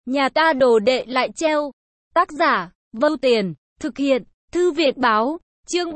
Nhà ta đồ đệ lại treo. Tác giả, Vâu Tiền, thực hiện, Thư viện báo, chương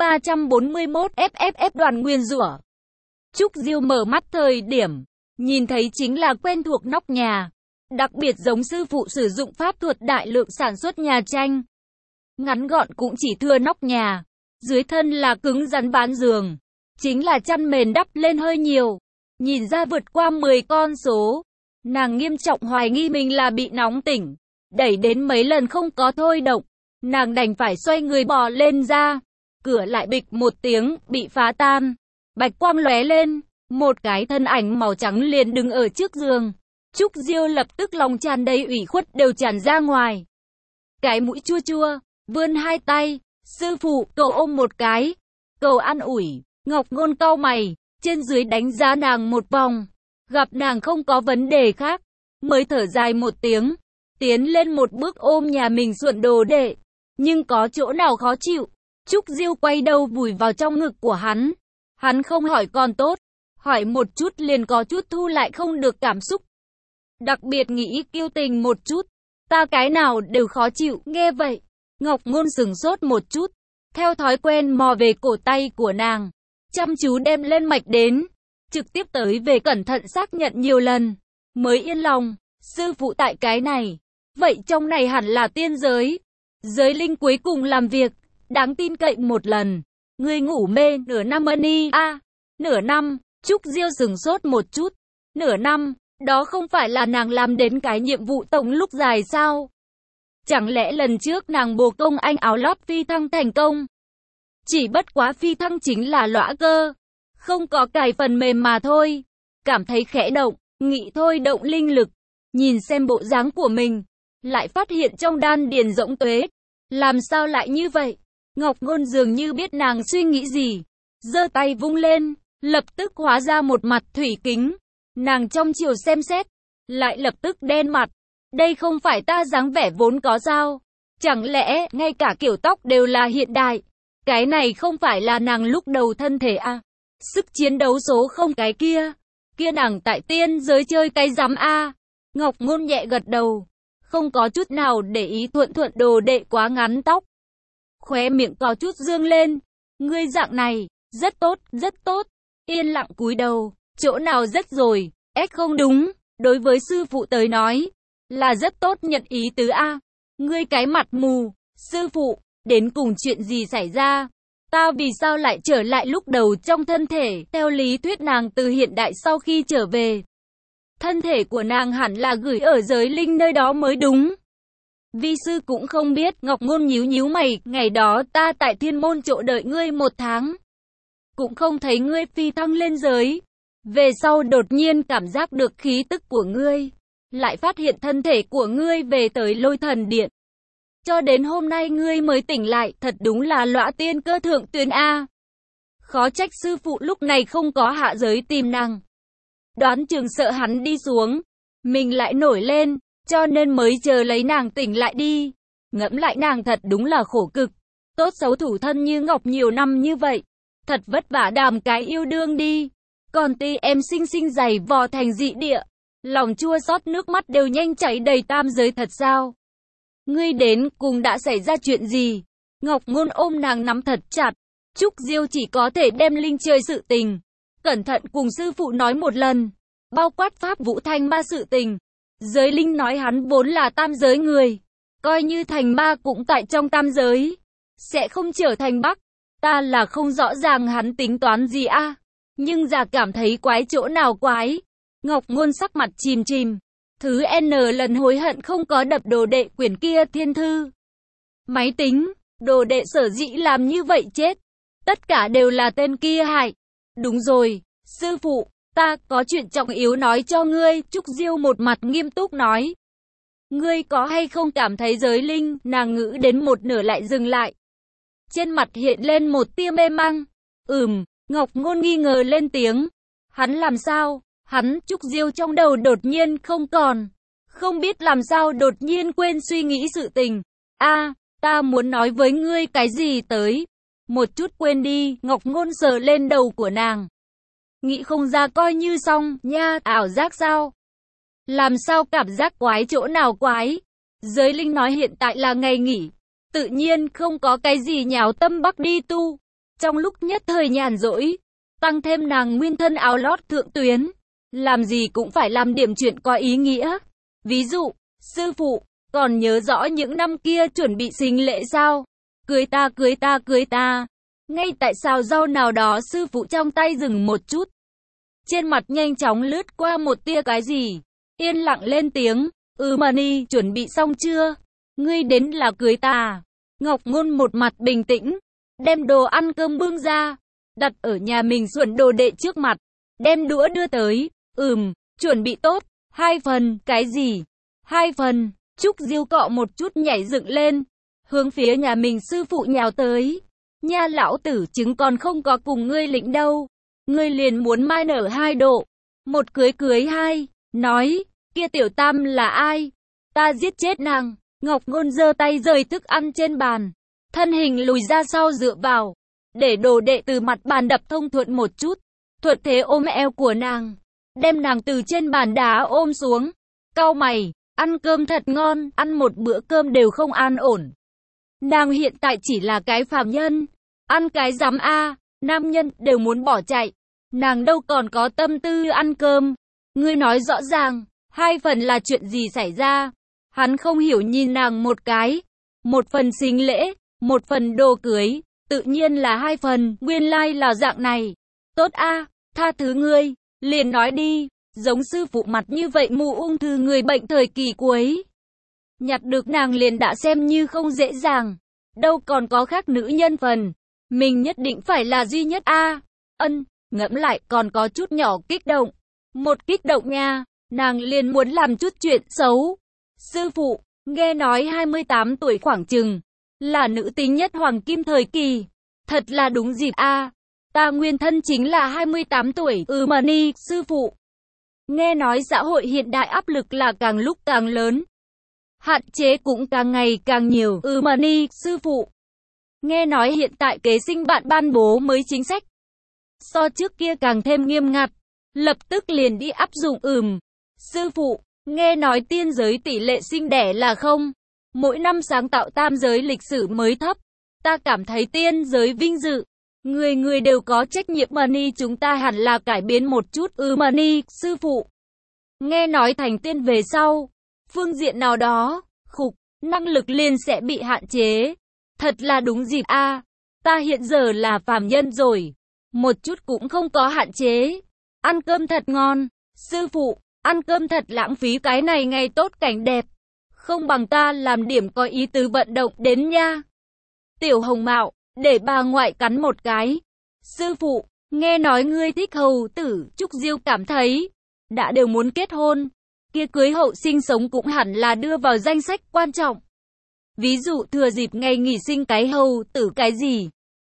341 FFF đoàn nguyên rủa. Trúc Diêu mở mắt thời điểm, nhìn thấy chính là quen thuộc nóc nhà. Đặc biệt giống sư phụ sử dụng pháp thuật đại lượng sản xuất nhà tranh. Ngắn gọn cũng chỉ thưa nóc nhà. Dưới thân là cứng rắn ván giường. Chính là chăn mền đắp lên hơi nhiều. Nhìn ra vượt qua 10 con số. Nàng nghiêm trọng hoài nghi mình là bị nóng tỉnh. Đẩy đến mấy lần không có thôi động. Nàng đành phải xoay người bò lên ra. Cửa lại bịch một tiếng, bị phá tan. Bạch quang lóe lên. Một cái thân ảnh màu trắng liền đứng ở trước giường. Trúc Diêu lập tức lòng tràn đầy ủy khuất đều tràn ra ngoài. Cái mũi chua chua, vươn hai tay. Sư phụ, cậu ôm một cái. Cậu an ủi. Ngọc Ngôn cau mày, trên dưới đánh giá nàng một vòng. Gặp nàng không có vấn đề khác. Mới thở dài một tiếng. Tiến lên một bước ôm nhà mình xuẩn đồ đệ. Nhưng có chỗ nào khó chịu. Trúc Diêu quay đầu vùi vào trong ngực của hắn. Hắn không hỏi còn tốt. Hỏi một chút liền có chút thu lại không được cảm xúc. Đặc biệt nghĩ kiêu tình một chút. Ta cái nào đều khó chịu, nghe vậy. Ngọc Ngôn sừng sốt một chút. Theo thói quen mò về cổ tay của nàng. Chăm chú đem lên mạch đến. Trực tiếp tới về cẩn thận xác nhận nhiều lần. Mới yên lòng. Sư phụ tại cái này. Vậy trong này hẳn là tiên giới. Giới linh cuối cùng làm việc. Đáng tin cậy một lần. Ngươi ngủ mê nửa năm ân nửa năm. Trúc Diêu sừng sốt một chút. Nửa năm. Đó không phải là nàng làm đến cái nhiệm vụ tổng lúc dài sao? Chẳng lẽ lần trước nàng bồ công anh áo lót phi thăng thành công? Chỉ bất quá phi thăng chính là lõa cơ. Không có cài phần mềm mà thôi. Cảm thấy khẽ động, nghĩ thôi động linh lực. Nhìn xem bộ dáng của mình. Lại phát hiện trong đan điền rỗng tuế. Làm sao lại như vậy? Ngọc Ngôn dường như biết nàng suy nghĩ gì. Giơ tay vung lên, lập tức hóa ra một mặt thủy kính. Nàng trong chiều xem xét, lại lập tức đen mặt. Đây không phải ta dáng vẻ vốn có sao? Chẳng lẽ ngay cả kiểu tóc đều là hiện đại? Cái này không phải là nàng lúc đầu thân thể à? Sức chiến đấu số không cái kia. Kia nàng tại tiên giới chơi cái rắm a. Ngọc Ngôn nhẹ gật đầu. Không có chút nào để ý thuận thuận đồ đệ quá ngắn tóc. Khóe miệng có chút dương lên. Ngươi dạng này, rất tốt, rất tốt. Yên lặng cúi đầu. Chỗ nào rất rồi, không đúng. Đối với sư phụ tới nói, là rất tốt nhận ý tứ a. Ngươi cái mặt mù. Sư phụ, đến cùng chuyện gì xảy ra? Ta vì sao lại trở lại lúc đầu trong thân thể? Theo lý thuyết nàng từ hiện đại sau khi trở về. Thân thể của nàng hẳn là gửi ở giới linh nơi đó mới đúng. Vi sư cũng không biết. Ngọc Ngôn nhíu nhíu mày. Ngày đó ta tại thiên môn chỗ đợi ngươi 1 tháng. Cũng không thấy ngươi phi thăng lên giới. Về sau đột nhiên cảm giác được khí tức của ngươi. Lại phát hiện thân thể của ngươi về tới Lôi Thần Điện. Cho đến hôm nay ngươi mới tỉnh lại. Thật đúng là lõa tiên cơ thượng tuyến a. Khó trách sư phụ lúc này không có hạ giới tìm nàng. Đoán chừng sợ hắn đi xuống. Mình lại nổi lên. Cho nên mới chờ lấy nàng tỉnh lại đi. Ngẫm lại nàng thật đúng là khổ cực. Tốt xấu thủ thân như ngọc nhiều năm như vậy. Thật vất vả đàm cái yêu đương đi. Còn ti em xinh xinh dày vò thành dị địa. Lòng chua xót nước mắt đều nhanh chảy đầy tam giới thật sao? Ngươi đến cùng đã xảy ra chuyện gì? Ngọc Ngôn ôm nàng nắm thật chặt. Trúc Diêu chỉ có thể đem linh chơi sự tình. Cẩn thận cùng sư phụ nói một lần. Bao quát pháp vũ thanh ma sự tình. Giới linh nói hắn vốn là tam giới người. Coi như thành ma cũng tại trong tam giới. Sẽ không trở thành bắc. Ta là không rõ ràng hắn tính toán gì a. Nhưng già cảm thấy quái chỗ nào quái. Ngọc Ngôn sắc mặt chìm chìm. Thứ N lần hối hận không có đập đồ đệ quyển kia thiên thư. Máy tính, đồ đệ sở dĩ làm như vậy chết. Tất cả đều là tên kia hại. Đúng rồi, sư phụ, ta có chuyện trọng yếu nói cho ngươi. Trúc Diêu một mặt nghiêm túc nói. Ngươi có hay không cảm thấy giới linh? Nàng ngữ đến một nửa lại dừng lại. Trên mặt hiện lên một tia mê mang. Ngọc Ngôn nghi ngờ lên tiếng. Hắn làm sao? Hắn, Trúc Diêu trong đầu đột nhiên không còn. Không biết làm sao đột nhiên quên suy nghĩ sự tình. Ta muốn nói với ngươi cái gì tới. Một chút quên đi. Ngọc Ngôn sờ lên đầu của nàng. Nghĩ không ra coi như xong nha. Ảo giác sao? Làm sao cảm giác quái chỗ nào quái? Giới linh nói hiện tại là ngày nghỉ, tự nhiên không có cái gì nháo tâm bắc đi tu. Trong lúc nhất thời nhàn rỗi, tăng thêm nàng nguyên thân áo lót thượng tuyến, làm gì cũng phải làm điểm chuyện có ý nghĩa. Ví dụ, sư phụ, còn nhớ rõ những năm kia chuẩn bị sinh lễ sao? Cưới ta, cưới ta, cưới ta. Ngay tại sao rau nào đó sư phụ trong tay dừng một chút. Trên mặt nhanh chóng lướt qua một tia cái gì. Yên lặng lên tiếng, Mani, chuẩn bị xong chưa? Ngươi đến là cưới ta. Ngọc Ngôn một mặt bình tĩnh, đem đồ ăn cơm bưng ra, đặt ở nhà mình Xuẩn đồ đệ trước mặt, đem đũa đưa tới, chuẩn bị tốt, 2 phần, cái gì? 2 phần, Trúc Diêu cọ một chút nhảy dựng lên, hướng phía nhà mình sư phụ nhào tới. Nha lão tử trứng còn không có cùng ngươi lĩnh đâu, ngươi liền muốn mai nở 2 độ, một cưới cưới 2, nói, kia tiểu tam là ai? Ta giết chết nàng. Ngọc Ngôn giơ tay rời thức ăn trên bàn, thân hình lùi ra sau dựa vào, để đồ đệ từ mặt bàn đập thông thuận một chút, thuận thế ôm eo của nàng, đem nàng từ trên bàn đá ôm xuống, cau mày, ăn cơm thật ngon, ăn một bữa cơm đều không an ổn. Nàng hiện tại chỉ là cái phàm nhân, ăn cái rắm a, nam nhân đều muốn bỏ chạy, nàng đâu còn có tâm tư ăn cơm. Ngươi nói rõ ràng, 2 phần là chuyện gì xảy ra? Hắn không hiểu nhìn nàng một cái, 1 phần sinh lễ, 1 phần đồ cưới, tự nhiên là 2 phần, nguyên lai là dạng này. Tốt a, tha thứ ngươi, liền nói đi, giống sư phụ mặt như vậy mù ung thư người bệnh thời kỳ cuối. Nhặt được nàng liền đã xem như không dễ dàng, đâu còn có khác nữ nhân phần, mình nhất định phải là duy nhất a. Ngẫm lại còn có chút nhỏ kích động, một kích động nha, nàng liền muốn làm chút chuyện xấu. Sư phụ, nghe nói 28 tuổi khoảng chừng, là nữ tính nhất hoàng kim thời kỳ. Thật là đúng dịp a. Ta nguyên thân chính là 28 tuổi. Mani, sư phụ. Nghe nói xã hội hiện đại áp lực là càng lúc càng lớn. Hạn chế cũng càng ngày càng nhiều. Mani, sư phụ. Nghe nói hiện tại kế sinh bạn ban bố mới chính sách. So trước kia càng thêm nghiêm ngặt. Lập tức liền đi áp dụng. Sư phụ. Nghe nói tiên giới tỷ lệ sinh đẻ là không. Mỗi năm sáng tạo tam giới lịch sử mới thấp. Ta cảm thấy tiên giới vinh dự. Người người đều có trách nhiệm. Mani, chúng ta hẳn là cải biến một chút. Mani, sư phụ. Nghe nói thành tiên về sau, phương diện nào đó, năng lực liền sẽ bị hạn chế. Thật là đúng dịp a. Ta hiện giờ là phàm nhân rồi, một chút cũng không có hạn chế. Ăn cơm thật ngon. Sư phụ, ăn cơm thật lãng phí, cái này ngày tốt cảnh đẹp. Không bằng ta làm điểm có ý tứ vận động đến nha. Tiểu Hồng Mạo, để bà ngoại cắn một cái. Sư phụ, nghe nói ngươi thích hầu tử. Trúc Diêu cảm thấy, đã đều muốn kết hôn, kia cưới hậu sinh sống cũng hẳn là đưa vào danh sách quan trọng. Ví dụ thừa dịp ngày nghỉ sinh cái hầu tử cái gì.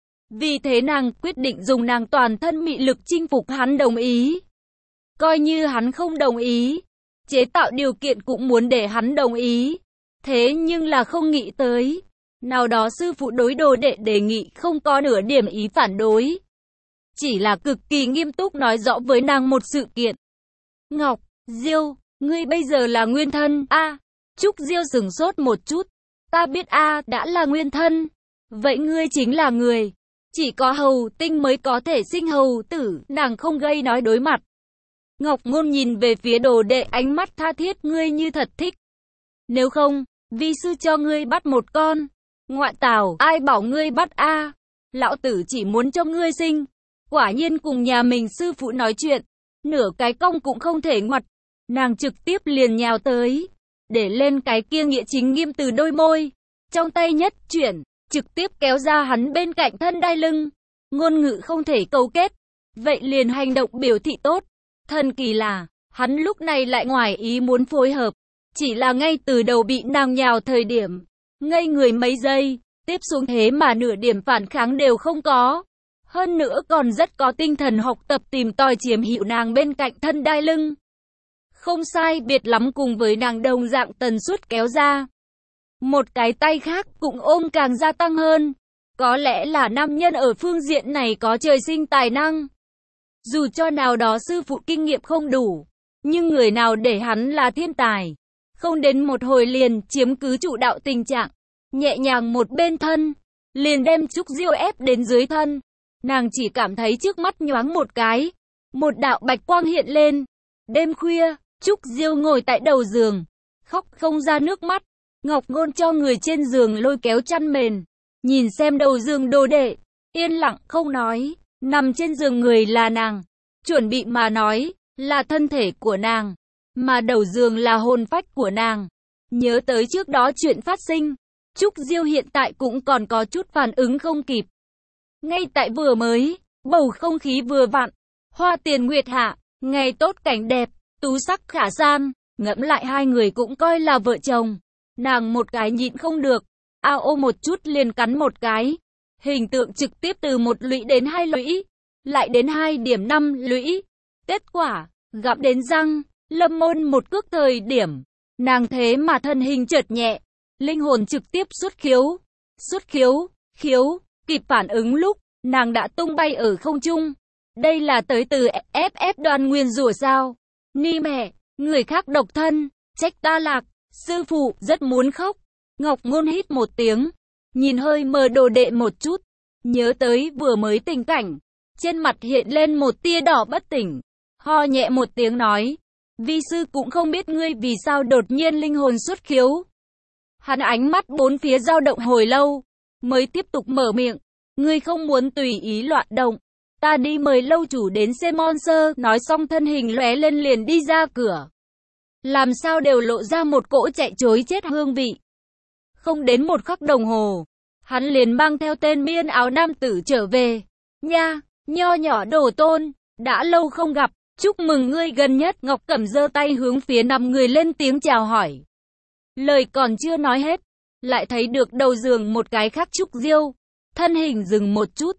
Vì thế nàng quyết định dùng nàng toàn thân mị lực chinh phục hắn đồng ý. Coi như hắn không đồng ý, chế tạo điều kiện cũng muốn để hắn đồng ý. Thế nhưng là không nghĩ tới, nào đó sư phụ đối đồ đệ đề nghị không có nửa điểm ý phản đối. Chỉ là cực kỳ nghiêm túc nói rõ với nàng một sự kiện. Ngọc, Diêu, ngươi bây giờ là nguyên thân a. Trúc Diêu sửng sốt một chút. Ta biết a, đã là nguyên thân. Vậy ngươi chính là người. Chỉ có hầu tinh mới có thể sinh hầu tử. Nàng không gây nói đối mặt. Ngọc Ngôn nhìn về phía đồ đệ, ánh mắt tha thiết, ngươi như thật thích. Nếu không, vi sư cho ngươi bắt một con. Ngoại tảo, ai bảo ngươi bắt a? Lão tử chỉ muốn cho ngươi sinh. Quả nhiên cùng nhà mình sư phụ nói chuyện, nửa cái cong cũng không thể ngoặt. Nàng trực tiếp liền nhào tới, để lên cái kia nghĩa chính nghiêm từ đôi môi, trong tay nhất chuyển, trực tiếp kéo ra hắn bên cạnh thân đai lưng. Ngôn ngữ không thể câu kết, vậy liền hành động biểu thị tốt. Thần kỳ là, hắn lúc này lại ngoài ý muốn phối hợp, chỉ là ngay từ đầu bị nàng nhào thời điểm, ngây người mấy giây, tiếp xuống thế mà nửa điểm phản kháng đều không có. Hơn nữa còn rất có tinh thần học tập tìm tòi chiếm hữu nàng bên cạnh thân đai lưng. Không sai biệt lắm cùng với nàng đồng dạng tần suất kéo ra. Một cái tay khác cũng ôm càng gia tăng hơn. Có lẽ là nam nhân ở phương diện này có trời sinh tài năng. Dù cho nào đó sư phụ kinh nghiệm không đủ, Nhưng người nào để hắn là thiên tài. Không đến một hồi liền chiếm cứ chủ đạo tình trạng. Nhẹ nhàng một bên thân, liền đem Trúc Diêu ép đến dưới thân. Nàng chỉ cảm thấy trước mắt nhoáng một cái. Một đạo bạch quang hiện lên. Đêm khuya, Trúc Diêu ngồi tại đầu giường. Khóc không ra nước mắt. Ngọc Ngôn cho người trên giường lôi kéo chăn mền. Nhìn xem đầu giường đồ đệ. Yên lặng không nói. Nằm trên giường người là nàng. Chuẩn bị mà nói, là thân thể của nàng. Mà đầu giường là hồn phách của nàng. Nhớ tới trước đó chuyện phát sinh. Trúc Diêu hiện tại cũng còn có chút phản ứng không kịp. Ngay tại vừa mới, bầu không khí vừa vặn. Hoa tiền nguyệt hạ, ngày tốt cảnh đẹp, tú sắc khả san. Ngẫm lại hai người cũng coi là vợ chồng. Nàng một cái nhịn không được. Ao ô một chút liền cắn một cái. Hình tượng trực tiếp từ 1 lũy đến 2 lũy. Lại đến 2,5 lũy. Kết quả, gặm đến răng. Lâm Môn một cước thời điểm. Nàng thế mà thân hình chợt nhẹ. Linh hồn trực tiếp xuất khiếu. Xuất khiếu, khiếu. Kịp phản ứng lúc, nàng đã tung bay ở không trung. Đây là tới từ FF Đoàn nguyền rủa sao? Ni mẹ, người khác độc thân. Trách ta lạc. Sư phụ rất muốn khóc. Ngọc Ngôn hít một tiếng. Nhìn hơi mờ đồ đệ một chút. Nhớ tới vừa mới tình cảnh. Trên mặt hiện lên một tia đỏ bất tỉnh. Ho nhẹ một tiếng nói. Vi sư cũng không biết ngươi vì sao đột nhiên linh hồn xuất khiếu. Hắn ánh mắt bốn phía dao động hồi lâu. Mới tiếp tục mở miệng. Ngươi không muốn tùy ý loạn động. Ta đi mời lâu chủ đến Semon Sơ. Nói xong thân hình lóe lên liền đi ra cửa. Làm sao đều lộ ra một cỗ chạy trối chết hương vị. Không đến một khắc đồng hồ. Hắn liền mang theo tên miên áo nam tử trở về. Nha, nho nhỏ đồ tôn. Đã lâu không gặp. Chúc mừng ngươi gần nhất. Ngọc Cẩm giơ tay hướng phía 5 người lên tiếng chào hỏi. Lời còn chưa nói hết. Lại thấy được đầu giường một cái khác Trúc Diêu. Thân hình dừng một chút.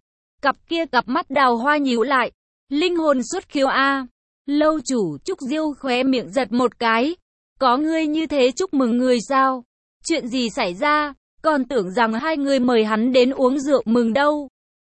Cặp mắt đào hoa nhíu lại. Linh hồn xuất khiếu a. Lâu chủ Trúc Diêu khóe miệng giật một cái. Có ngươi như thế chúc mừng người sao? Chuyện gì xảy ra? Còn tưởng rằng hai người mời hắn đến uống rượu mừng đâu.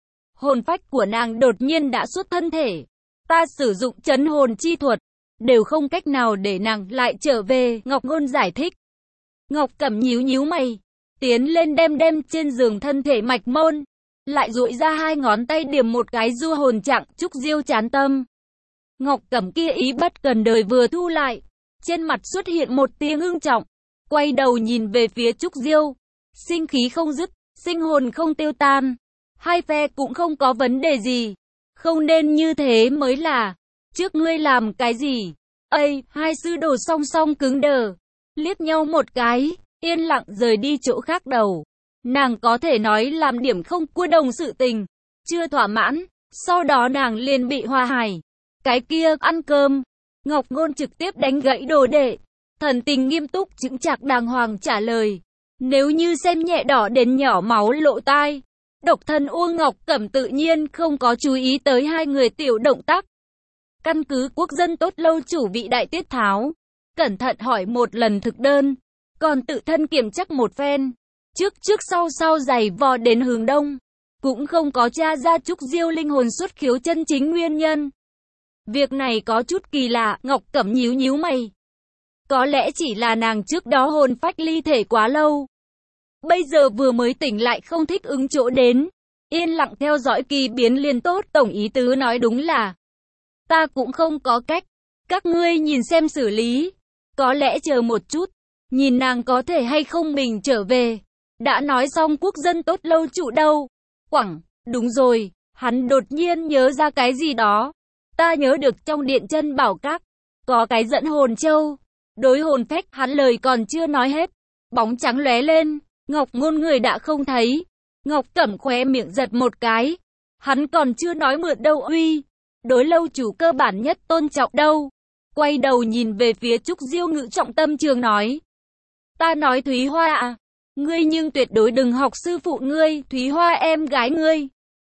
Hồn phách của nàng đột nhiên đã xuất thân thể. Ta sử dụng trấn hồn chi thuật. Đều không cách nào để nàng lại trở về. Ngọc Ngôn giải thích. Ngọc Cẩm nhíu nhíu mày. Tiến lên đem trên giường thân thể mạch môn. Lại duỗi ra 2 ngón tay điểm một cái du hồn trạng. Trúc Diêu chán tâm. Ngọc Cẩm kia ý bất cần đời vừa thu lại. Trên mặt xuất hiện một tia ngưng trọng. Quay đầu nhìn về phía Trúc Diêu. Sinh khí không dứt, sinh hồn không tiêu tan. Hai phe cũng không có vấn đề gì. Không nên như thế mới là. Trước ngươi làm cái gì? Ây, hai sư đồ song song cứng đờ. Liếc nhau một cái, yên lặng rời đi chỗ khác đầu. Nàng có thể nói làm điểm không cua đồng sự tình. Chưa thỏa mãn, sau đó nàng liền bị hòa hài. Cái kia, ăn cơm. Ngọc Ngôn trực tiếp đánh gãy đồ đệ. Thần tình nghiêm túc chững chạc đàng hoàng trả lời. Nếu như xem nhẹ đỏ đến nhỏ máu lộ tai. Độc thân Uông Ngọc Cẩm tự nhiên không có chú ý tới hai người tiểu động tác. Căn cứ quốc dân tốt lâu chủ vị đại tiết tháo. Cẩn thận hỏi một lần thực đơn. Còn tự thân kiểm chắc một phen. Trước sau giày vò đến hướng đông. Cũng không có tra ra Trúc Diêu linh hồn xuất khiếu chân chính nguyên nhân. Việc này có chút kỳ lạ. Ngọc Cẩm nhíu nhíu mày. Có lẽ chỉ là nàng trước đó hồn phách ly thể quá lâu. Bây giờ vừa mới tỉnh lại không thích ứng chỗ đến. Yên lặng theo dõi kỳ biến liền tốt. Tổng ý tứ nói đúng là. Ta cũng không có cách. Các ngươi nhìn xem xử lý. Có lẽ chờ một chút. Nhìn nàng có thể hay không mình trở về. Đã nói xong quốc dân tốt lâu chủ đâu. Quẳng, đúng rồi. Hắn đột nhiên nhớ ra cái gì đó. Ta nhớ được trong điện chân bảo các. Có cái dẫn hồn châu. Đối hồn phách hắn lời còn chưa nói hết. Bóng trắng lóe lên. Ngọc Ngôn người đã không thấy. Ngọc Cẩm khóe miệng giật một cái. Hắn còn chưa nói mượn đâu uy. Đối lâu chủ cơ bản nhất tôn trọng đâu. Quay đầu nhìn về phía Trúc Diêu ngữ trọng tâm trường nói. Ta nói Thúy Hoa à. Ngươi nhưng tuyệt đối đừng học sư phụ ngươi. Thúy Hoa em gái ngươi.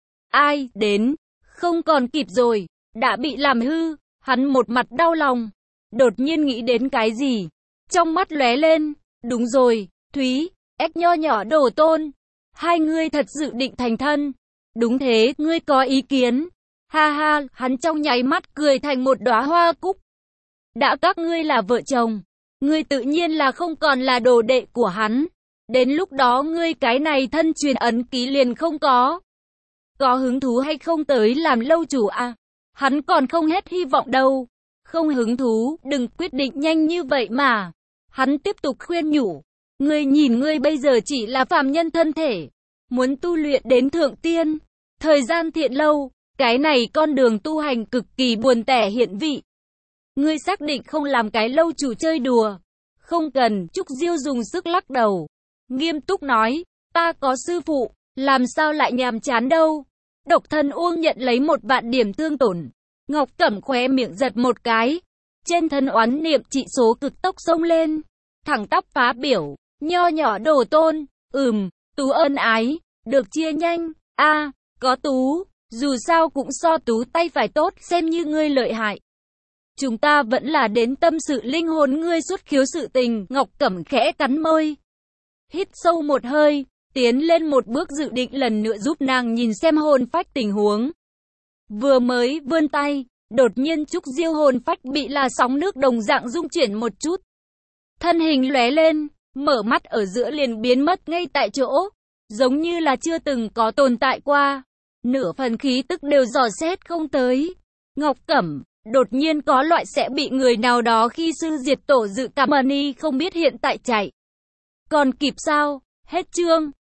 Ai đến. Không còn kịp rồi. Đã bị làm hư. Hắn một mặt đau lòng. Đột nhiên nghĩ đến cái gì. Trong mắt lóe lên. Đúng rồi. Thúy. Ếch nho nhỏ đồ tôn. Hai ngươi thật sự định thành thân. Đúng thế. Ngươi có ý kiến. Ha ha. Hắn trong nháy mắt cười thành một đóa hoa cúc. Đã các ngươi là vợ chồng, ngươi tự nhiên là không còn là đồ đệ của hắn. Đến lúc đó ngươi cái này thân truyền ấn ký liền không có. Có hứng thú hay không tới làm lâu chủ à? Hắn còn không hết hy vọng đâu. Không hứng thú, đừng quyết định nhanh như vậy mà. Hắn tiếp tục khuyên nhủ. Ngươi nhìn ngươi bây giờ chỉ là phàm nhân thân thể. Muốn tu luyện đến thượng tiên. Thời gian thiện lâu. Cái này con đường tu hành cực kỳ buồn tẻ hiện vị. Ngươi xác định không làm cái lâu chủ chơi đùa. Không cần, Trúc Diêu dùng sức lắc đầu. Nghiêm túc nói, ta có sư phụ, làm sao lại nhàm chán đâu. Độc thân Uông nhận lấy 1 vạn điểm thương tổn. Ngọc Cẩm khóe miệng giật một cái. Trên thân oán niệm trị số cực tốc xông lên. Thẳng tắp phá biểu, nho nhỏ đồ tôn, Tú ân ái, được chia nhanh, có Tú, dù sao cũng so Tú tay phải tốt, xem như ngươi lợi hại. Chúng ta vẫn là đến tâm sự linh hồn ngươi xuất khiếu sự tình, Ngọc Cẩm khẽ cắn môi. Hít sâu một hơi, tiến lên một bước dự định lần nữa giúp nàng nhìn xem hồn phách tình huống. Vừa mới vươn tay, đột nhiên Trúc Diêu hồn phách bị là sóng nước đồng dạng rung chuyển một chút. Thân hình lóe lên, mở mắt ở giữa liền biến mất ngay tại chỗ, giống như là chưa từng có tồn tại qua. Nửa phần khí tức đều dò xét không tới. Ngọc Cẩm, đột nhiên có loại sẽ bị người nào đó khi sư diệt tổ dự cảm ơn y không biết hiện tại chạy. Còn kịp sao? Hết chương.